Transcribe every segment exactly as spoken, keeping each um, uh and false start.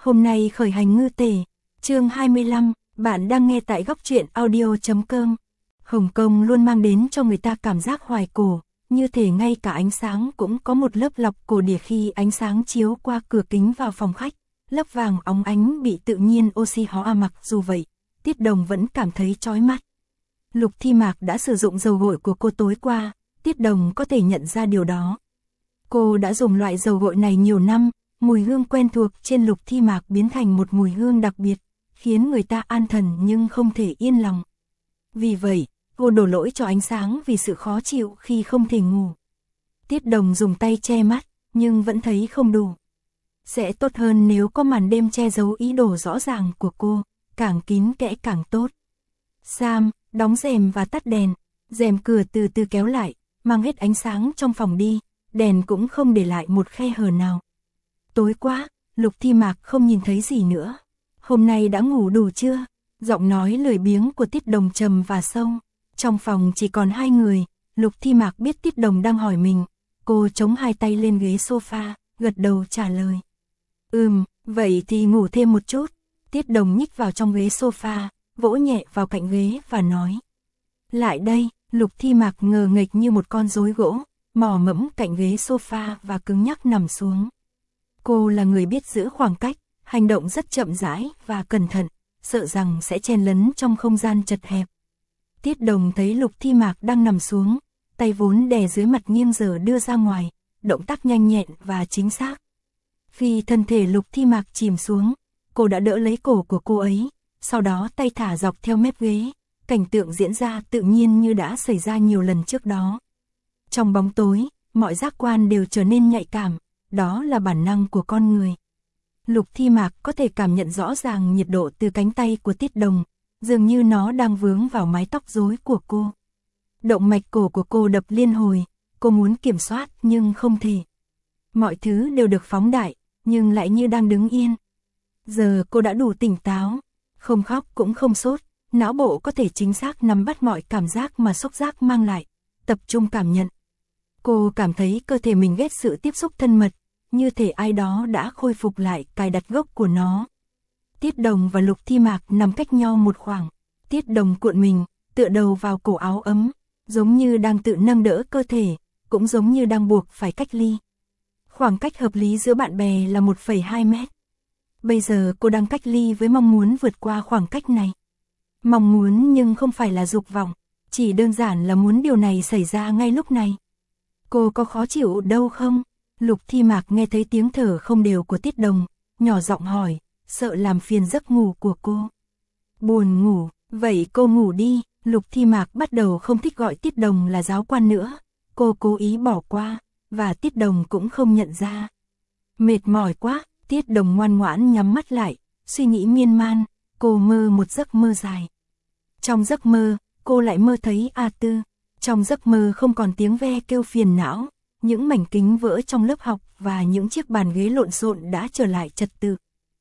Hôm nay khởi hành ngư tể, chương hai mươi lăm, bạn đang nghe tại góc truyện audio.com. Hồng Kông luôn mang đến cho người ta cảm giác hoài cổ, như thể ngay cả ánh sáng cũng có một lớp lọc cổ điển khi ánh sáng chiếu qua cửa kính vào phòng khách, lớp vàng óng ánh bị tự nhiên oxy hóa. Mặc dù vậy, Tiết Đồng vẫn cảm thấy chói mắt. Lục Thi Mạc đã sử dụng dầu gội của cô tối qua, Tiết Đồng có thể nhận ra điều đó. Cô đã dùng loại dầu gội này nhiều năm, mùi hương quen thuộc trên Lục Thi Mạc biến thành một mùi hương đặc biệt, khiến người ta an thần nhưng không thể yên lòng. Vì vậy, cô đổ lỗi cho ánh sáng vì sự khó chịu khi không thể ngủ. Tiết Đồng dùng tay che mắt, nhưng vẫn thấy không đủ. Sẽ tốt hơn nếu có màn đêm che giấu ý đồ rõ ràng của cô, càng kín kẽ càng tốt. Sam, đóng rèm và tắt đèn, rèm cửa từ từ kéo lại, mang hết ánh sáng trong phòng đi, đèn cũng không để lại một khe hở nào. Tối quá, Lục Thi Mạc không nhìn thấy gì nữa. Hôm nay đã ngủ đủ chưa? Giọng nói lười biếng của Tiết Đồng trầm và sâu. Trong phòng chỉ còn hai người, Lục Thi Mạc biết Tiết Đồng đang hỏi mình. Cô chống hai tay lên ghế sofa, gật đầu trả lời. Ừm, vậy thì ngủ thêm một chút. Tiết Đồng nhích vào trong ghế sofa, vỗ nhẹ vào cạnh ghế và nói. Lại đây. Lục Thi Mạc ngờ nghệch như một con rối gỗ, mò mẫm cạnh ghế sofa và cứng nhắc nằm xuống. Cô là người biết giữ khoảng cách, hành động rất chậm rãi và cẩn thận, sợ rằng sẽ chen lấn trong không gian chật hẹp. Tiết Đồng thấy Lục Thi Mạc đang nằm xuống, tay vốn đè dưới mặt nghiêng giờ đưa ra ngoài, động tác nhanh nhẹn và chính xác. Khi thân thể Lục Thi Mạc chìm xuống, cô đã đỡ lấy cổ của cô ấy, sau đó tay thả dọc theo mép ghế, cảnh tượng diễn ra tự nhiên như đã xảy ra nhiều lần trước đó. Trong bóng tối, mọi giác quan đều trở nên nhạy cảm, đó là bản năng của con người. Lục Thi Mạc có thể cảm nhận rõ ràng nhiệt độ từ cánh tay của Tiết Đồng, dường như nó đang vướng vào mái tóc rối của cô. Động mạch cổ của cô đập liên hồi, cô muốn kiểm soát nhưng không thể. Mọi thứ đều được phóng đại, nhưng lại như đang đứng yên. Giờ cô đã đủ tỉnh táo, không khóc cũng không sốt, não bộ có thể chính xác nắm bắt mọi cảm giác mà xúc giác mang lại, tập trung cảm nhận. Cô cảm thấy cơ thể mình ghét sự tiếp xúc thân mật, như thể ai đó đã khôi phục lại cài đặt gốc của nó. Tiết Đồng và Lục Thi Mạc nằm cách nhau một khoảng. Tiết Đồng cuộn mình, tựa đầu vào cổ áo ấm, giống như đang tự nâng đỡ cơ thể, cũng giống như đang buộc phải cách ly. Khoảng cách hợp lý giữa bạn bè là một phẩy hai mét. Bây giờ cô đang cách ly với mong muốn vượt qua khoảng cách này. Mong muốn nhưng không phải là dục vọng, chỉ đơn giản là muốn điều này xảy ra ngay lúc này. Cô có khó chịu đâu không? Lục Thi Mạc nghe thấy tiếng thở không đều của Tiết Đồng, nhỏ giọng hỏi, sợ làm phiền giấc ngủ của cô. Buồn ngủ, vậy cô ngủ đi. Lục Thi Mạc bắt đầu không thích gọi Tiết Đồng là giáo quan nữa, cô cố ý bỏ qua, và Tiết Đồng cũng không nhận ra. Mệt mỏi quá, Tiết Đồng ngoan ngoãn nhắm mắt lại, suy nghĩ miên man, cô mơ một giấc mơ dài. Trong giấc mơ, cô lại mơ thấy A Tư. Trong giấc mơ không còn tiếng ve kêu phiền não, những mảnh kính vỡ trong lớp học và những chiếc bàn ghế lộn xộn đã trở lại trật tự.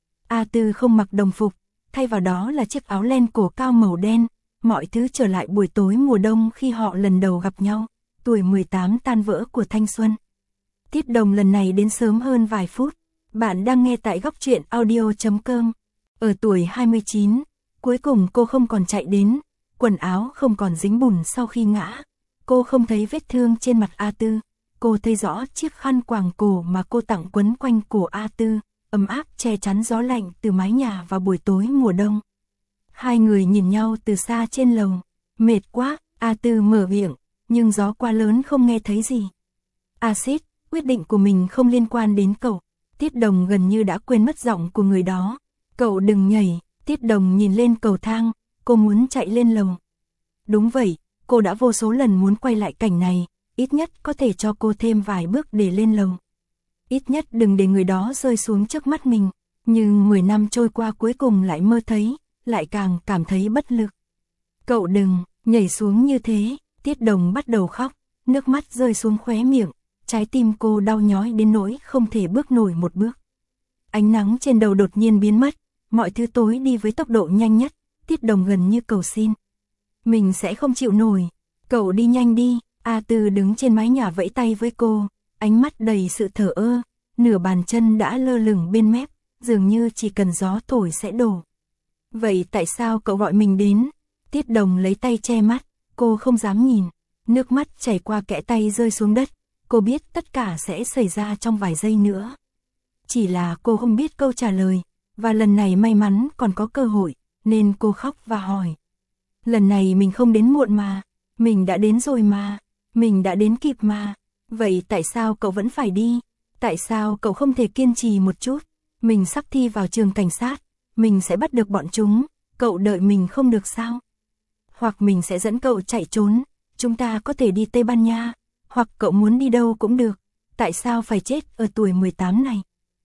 A Tư không mặc đồng phục, thay vào đó là chiếc áo len cổ cao màu đen, mọi thứ trở lại buổi tối mùa đông khi họ lần đầu gặp nhau, tuổi mười tám tan vỡ của thanh xuân. Tiết Đồng lần này đến sớm hơn vài phút. Bạn đang nghe tại góc truyện audio.com. Ở tuổi hai mươi chín, cuối cùng cô không còn chạy đến, quần áo không còn dính bùn sau khi ngã. Cô không thấy vết thương trên mặt A Tư, cô thấy rõ chiếc khăn quàng cổ mà cô tặng quấn quanh cổ A Tư, ấm áp che chắn gió lạnh từ mái nhà vào buổi tối mùa đông. Hai người nhìn nhau từ xa trên lầu, mệt quá, A Tư mở miệng, nhưng gió quá lớn không nghe thấy gì. Axit, quyết định của mình không liên quan đến cậu. Tiết Đồng gần như đã quên mất giọng của người đó. Cậu đừng nhảy. Tiết Đồng nhìn lên cầu thang, cô muốn chạy lên lầu. Đúng vậy, cô đã vô số lần muốn quay lại cảnh này, ít nhất có thể cho cô thêm vài bước để lên lầu. Ít nhất đừng để người đó rơi xuống trước mắt mình, nhưng mười năm trôi qua cuối cùng lại mơ thấy, lại càng cảm thấy bất lực. Cậu đừng, nhảy xuống như thế. Tiết Đồng bắt đầu khóc, nước mắt rơi xuống khóe miệng, trái tim cô đau nhói đến nỗi không thể bước nổi một bước. Ánh nắng trên đầu đột nhiên biến mất, mọi thứ tối đi với tốc độ nhanh nhất, Tiết Đồng gần như cầu xin. Mình sẽ không chịu nổi, cậu đi nhanh đi. A Tư đứng trên mái nhà vẫy tay với cô, ánh mắt đầy sự thờ ơ, nửa bàn chân đã lơ lửng bên mép, dường như chỉ cần gió thổi sẽ đổ. Vậy tại sao cậu gọi mình đến? Tiết Đồng lấy tay che mắt, cô không dám nhìn. Nước mắt chảy qua kẽ tay rơi xuống đất. Cô biết tất cả sẽ xảy ra trong vài giây nữa. Chỉ là cô không biết câu trả lời, và lần này may mắn còn có cơ hội, nên cô khóc và hỏi. Lần này mình không đến muộn mà, mình đã đến rồi mà, mình đã đến kịp mà. Vậy tại sao cậu vẫn phải đi? Tại sao cậu không thể kiên trì một chút? Mình sắp thi vào trường cảnh sát, mình sẽ bắt được bọn chúng, cậu đợi mình không được sao? Hoặc mình sẽ dẫn cậu chạy trốn, chúng ta có thể đi Tây Ban Nha, hoặc cậu muốn đi đâu cũng được, tại sao phải chết ở tuổi mười tám này?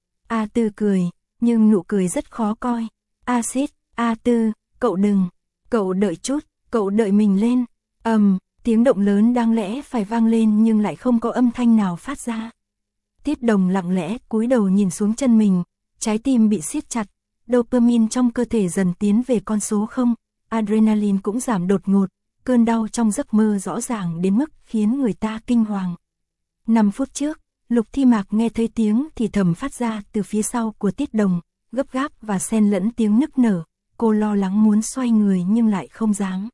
A Tư cười, nhưng nụ cười rất khó coi. A Xít, A Tư, cậu đừng, cậu đợi chút, cậu đợi mình lên. Ầm, um, tiếng động lớn đáng lẽ phải vang lên nhưng lại không có âm thanh nào phát ra. Tiết Đồng lặng lẽ cúi đầu nhìn xuống chân mình, trái tim bị siết chặt, dopamine trong cơ thể dần tiến về con số không, adrenaline cũng giảm đột ngột, cơn đau trong giấc mơ rõ ràng đến mức khiến người ta kinh hoàng. năm phút trước, Lục Thi Mạc nghe thấy tiếng thì thầm phát ra từ phía sau của Tiết Đồng, gấp gáp và xen lẫn tiếng nức nở, cô lo lắng muốn xoay người nhưng lại không dám.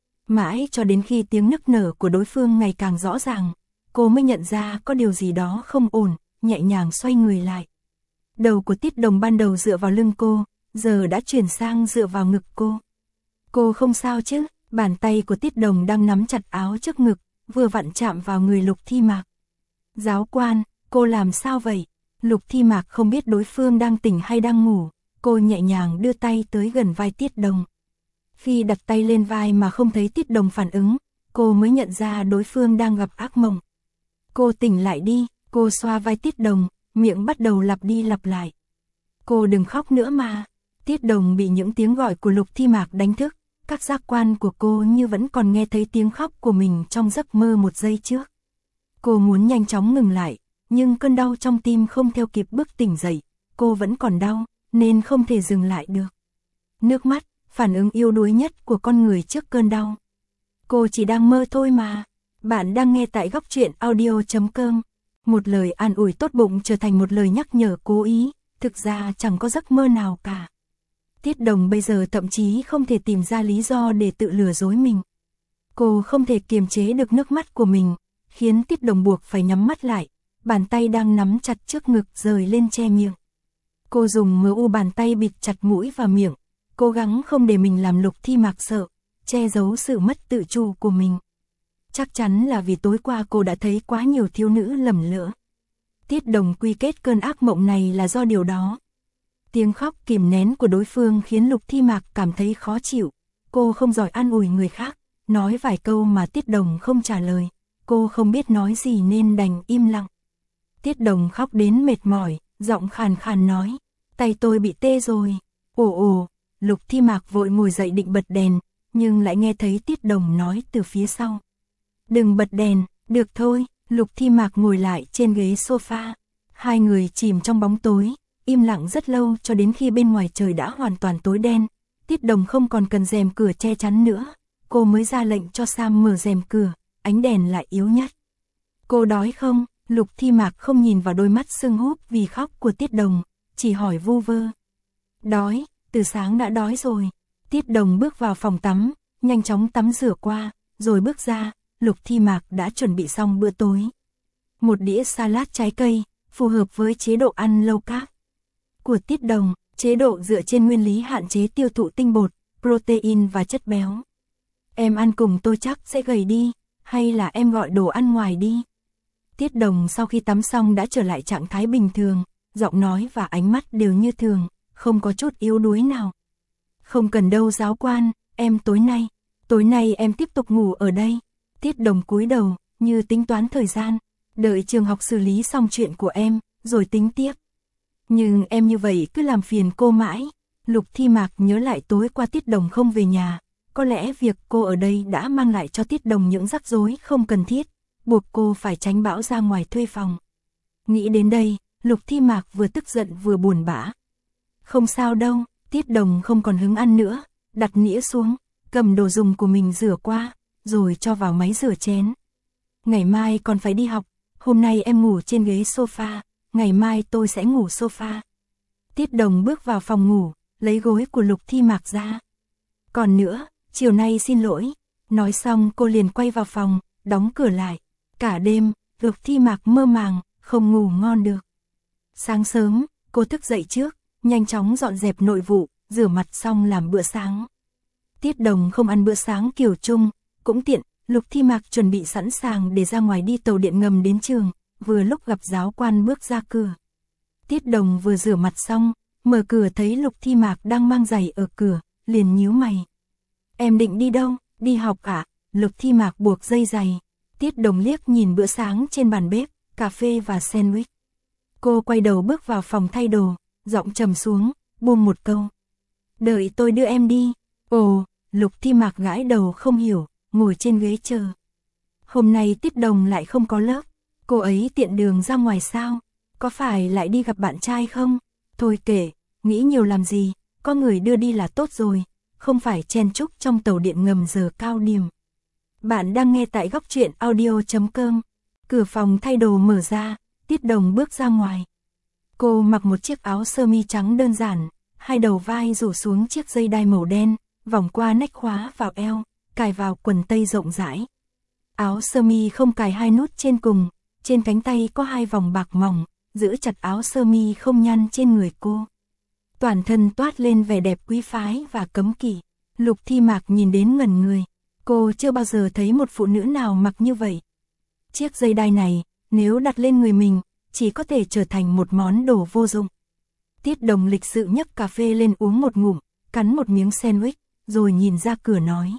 Mãi cho đến khi tiếng nức nở của đối phương ngày càng rõ ràng, cô mới nhận ra có điều gì đó không ổn, nhẹ nhàng xoay người lại. Đầu của Tiết Đồng ban đầu dựa vào lưng cô, giờ đã chuyển sang dựa vào ngực cô. Cô không sao chứ? Bàn tay của Tiết Đồng đang nắm chặt áo trước ngực, vừa vặn chạm vào người Lục Thi Mạc. Giáo quan, cô làm sao vậy? Lục Thi Mạc không biết đối phương đang tỉnh hay đang ngủ, cô nhẹ nhàng đưa tay tới gần vai Tiết Đồng. Khi đặt tay lên vai mà không thấy Tiết Đồng phản ứng, cô mới nhận ra đối phương đang gặp ác mộng. Cô tỉnh lại đi, cô xoa vai Tiết Đồng, miệng bắt đầu lặp đi lặp lại. Cô đừng khóc nữa mà. Tiết Đồng bị những tiếng gọi của Lục Thi Mạc đánh thức, các giác quan của cô như vẫn còn nghe thấy tiếng khóc của mình trong giấc mơ một giây trước. Cô muốn nhanh chóng ngừng lại, nhưng cơn đau trong tim không theo kịp bước tỉnh dậy, cô vẫn còn đau, nên không thể dừng lại được. Nước mắt, phản ứng yếu đuối nhất của con người trước cơn đau. Cô chỉ đang mơ thôi mà. Bạn đang nghe tại góc truyện audio chấm com. Một lời an ủi tốt bụng trở thành một lời nhắc nhở cố ý, thực ra chẳng có giấc mơ nào cả. Tiết Đồng bây giờ thậm chí không thể tìm ra lý do để tự lừa dối mình. Cô không thể kiềm chế được nước mắt của mình, khiến Tiết Đồng buộc phải nhắm mắt lại, bàn tay đang nắm chặt trước ngực rời lên che miệng. Cô dùng mớ u bàn tay bịt chặt mũi và miệng, cố gắng không để mình làm Lục Thi Mạc sợ, che giấu sự mất tự chủ của mình. Chắc chắn là vì tối qua cô đã thấy quá nhiều thiếu nữ lầm lỡ. Tiết Đồng quy kết cơn ác mộng này là do điều đó. Tiếng khóc kìm nén của đối phương khiến Lục Thi Mạc cảm thấy khó chịu. Cô không giỏi an ủi người khác, nói vài câu mà Tiết Đồng không trả lời. Cô không biết nói gì nên đành im lặng. Tiết Đồng khóc đến mệt mỏi, giọng khàn khàn nói, tay tôi bị tê rồi. Ồ ồ, Lục Thi Mạc vội ngồi dậy định bật đèn, nhưng lại nghe thấy Tiết Đồng nói từ phía sau. Đừng bật đèn, được thôi. Lục Thi Mạc ngồi lại trên ghế sofa. Hai người chìm trong bóng tối, im lặng rất lâu cho đến khi bên ngoài trời đã hoàn toàn tối đen. Tiết Đồng không còn cần rèm cửa che chắn nữa. Cô mới ra lệnh cho Sam mở rèm cửa, ánh đèn lại yếu nhất. Cô đói không? Lục Thi Mạc không nhìn vào đôi mắt sưng húp vì khóc của Tiết Đồng, chỉ hỏi vu vơ. Đói, từ sáng đã đói rồi. Tiết Đồng bước vào phòng tắm, nhanh chóng tắm rửa qua, rồi bước ra. Lục Thi Mạc đã chuẩn bị xong bữa tối. Một đĩa salad trái cây, phù hợp với chế độ ăn low carb của Tiết Đồng, chế độ dựa trên nguyên lý hạn chế tiêu thụ tinh bột, protein và chất béo. Em ăn cùng tôi chắc sẽ gầy đi, hay là em gọi đồ ăn ngoài đi? Tiết Đồng sau khi tắm xong đã trở lại trạng thái bình thường, giọng nói và ánh mắt đều như thường, không có chút yếu đuối nào. Không cần đâu giáo quan, em tối nay, tối nay em tiếp tục ngủ ở đây. Tiết Đồng cúi đầu, như tính toán thời gian, đợi trường học xử lý xong chuyện của em, rồi tính tiếp. Nhưng em như vậy cứ làm phiền cô mãi. Lục Thi Mạc nhớ lại tối qua Tiết Đồng không về nhà, có lẽ việc cô ở đây đã mang lại cho Tiết Đồng những rắc rối không cần thiết, buộc cô phải tránh bão ra ngoài thuê phòng. Nghĩ đến đây, Lục Thi Mạc vừa tức giận vừa buồn bã. Không sao đâu, Tiết Đồng không còn hứng ăn nữa, đặt nĩa xuống, cầm đồ dùng của mình rửa qua, rồi cho vào máy rửa chén. Ngày mai còn phải đi học, hôm nay em ngủ trên ghế sofa, ngày mai tôi sẽ ngủ sofa. Tiết Đồng bước vào phòng ngủ, lấy gối của Lục Thi Mạc ra. Còn nữa, chiều nay xin lỗi. Nói xong cô liền quay vào phòng, đóng cửa lại. Cả đêm, Lục Thi Mạc mơ màng, không ngủ ngon được. Sáng sớm, cô thức dậy trước, nhanh chóng dọn dẹp nội vụ, rửa mặt xong làm bữa sáng. Tiết Đồng không ăn bữa sáng kiểu chung, cũng tiện, Lục Thi Mạc chuẩn bị sẵn sàng để ra ngoài đi tàu điện ngầm đến trường, vừa lúc gặp giáo quan bước ra cửa. Tiết Đồng vừa rửa mặt xong, mở cửa thấy Lục Thi Mạc đang mang giày ở cửa, liền nhíu mày. Em định đi đâu, đi học à? Lục Thi Mạc buộc dây giày. Tiết Đồng liếc nhìn bữa sáng trên bàn bếp, cà phê và sandwich. Cô quay đầu bước vào phòng thay đồ, giọng trầm xuống, buông một câu. Đợi tôi đưa em đi. Ồ, Lục Thi Mạc gãi đầu không hiểu, ngồi trên ghế chờ. Hôm nay Tiết Đồng lại không có lớp, cô ấy tiện đường ra ngoài sao? Có phải lại đi gặp bạn trai không? Thôi kệ, nghĩ nhiều làm gì, có người đưa đi là tốt rồi, không phải chen chúc trong tàu điện ngầm giờ cao điểm. Bạn đang nghe tại góc truyện audio chấm com. Cửa phòng thay đồ mở ra, Tiết Đồng bước ra ngoài. Cô mặc một chiếc áo sơ mi trắng đơn giản, hai đầu vai rủ xuống chiếc dây đai màu đen, vòng qua nách khóa vào eo, cài vào quần tây rộng rãi. Áo sơ mi không cài hai nút trên cùng, trên cánh tay có hai vòng bạc mỏng, giữ chặt áo sơ mi không nhăn trên người cô. Toàn thân toát lên vẻ đẹp quý phái và cấm kỵ. Lục Thi Mạc nhìn đến ngẩn người, cô chưa bao giờ thấy một phụ nữ nào mặc như vậy. Chiếc dây đai này, nếu đặt lên người mình, chỉ có thể trở thành một món đồ vô dụng. Tiết Đồng lịch sự nhấc cà phê lên uống một ngụm, cắn một miếng sandwich, rồi nhìn ra cửa nói.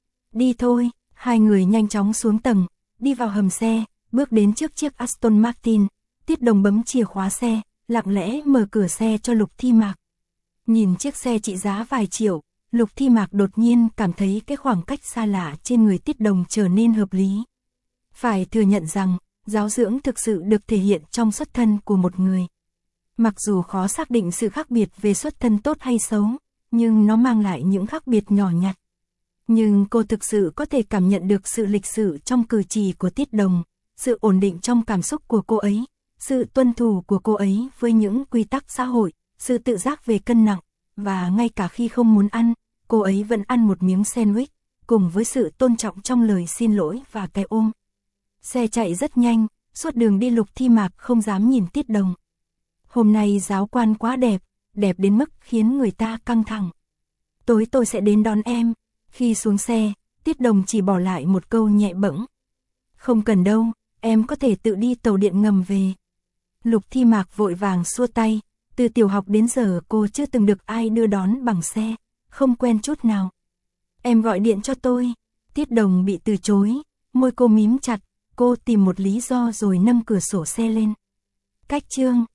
Đi thôi, hai người nhanh chóng xuống tầng, đi vào hầm xe, bước đến trước chiếc Aston Martin. Tiết Đồng bấm chìa khóa xe, lặng lẽ mở cửa xe cho Lục Thi Mạc. Nhìn chiếc xe trị giá vài triệu, Lục Thi Mạc đột nhiên cảm thấy cái khoảng cách xa lạ trên người Tiết Đồng trở nên hợp lý. Phải thừa nhận rằng, giáo dưỡng thực sự được thể hiện trong xuất thân của một người. Mặc dù khó xác định sự khác biệt về xuất thân tốt hay xấu, nhưng nó mang lại những khác biệt nhỏ nhặt. Nhưng cô thực sự có thể cảm nhận được sự lịch sự trong cử chỉ của Tiết Đồng, sự ổn định trong cảm xúc của cô ấy, sự tuân thủ của cô ấy với những quy tắc xã hội, sự tự giác về cân nặng, và ngay cả khi không muốn ăn, cô ấy vẫn ăn một miếng sandwich, cùng với sự tôn trọng trong lời xin lỗi và cái ôm. Xe chạy rất nhanh, suốt đường đi Lục Thi Mạc không dám nhìn Tiết Đồng. Hôm nay giáo quan quá đẹp, đẹp đến mức khiến người ta căng thẳng. Tối tôi sẽ đến đón em. Khi xuống xe, Tiết Đồng chỉ bỏ lại một câu nhẹ bẫng. Không cần đâu, em có thể tự đi tàu điện ngầm về. Lục Thi Mạc vội vàng xua tay, từ tiểu học đến giờ cô chưa từng được ai đưa đón bằng xe, không quen chút nào. Em gọi điện cho tôi. Tiết Đồng bị từ chối, môi cô mím chặt, cô tìm một lý do rồi nâng cửa sổ xe lên. Cách chương